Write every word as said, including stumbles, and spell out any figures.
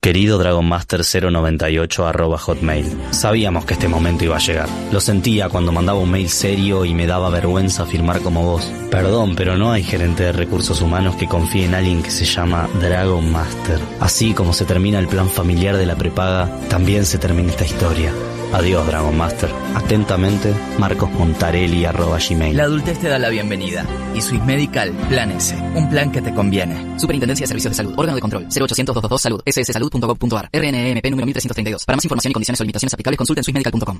Querido Dragon Master cero noventa y ocho arroba hotmail. Sabíamos que este momento iba a llegar. Lo sentía cuando mandaba un mail serio y me daba vergüenza firmar como vos. Perdón, pero no hay gerente de recursos humanos que confíe en alguien que se llama Dragon Master. Así como se termina el plan familiar de la prepaga, también se termina esta historia. Adiós, Dragon Master. Atentamente, marcosmontarelli arroba gmail. La adultez te da la bienvenida. Y Swiss Medical, Plan S. Un plan que te conviene. Superintendencia de Servicios de Salud. Órgano de control. cero ochocientos, doscientos veintidós, salud. ess salud punto gov punto ar. R N M P número mil trescientos treinta y dos. Para más información y condiciones o limitaciones aplicables, consulten swiss medical punto com.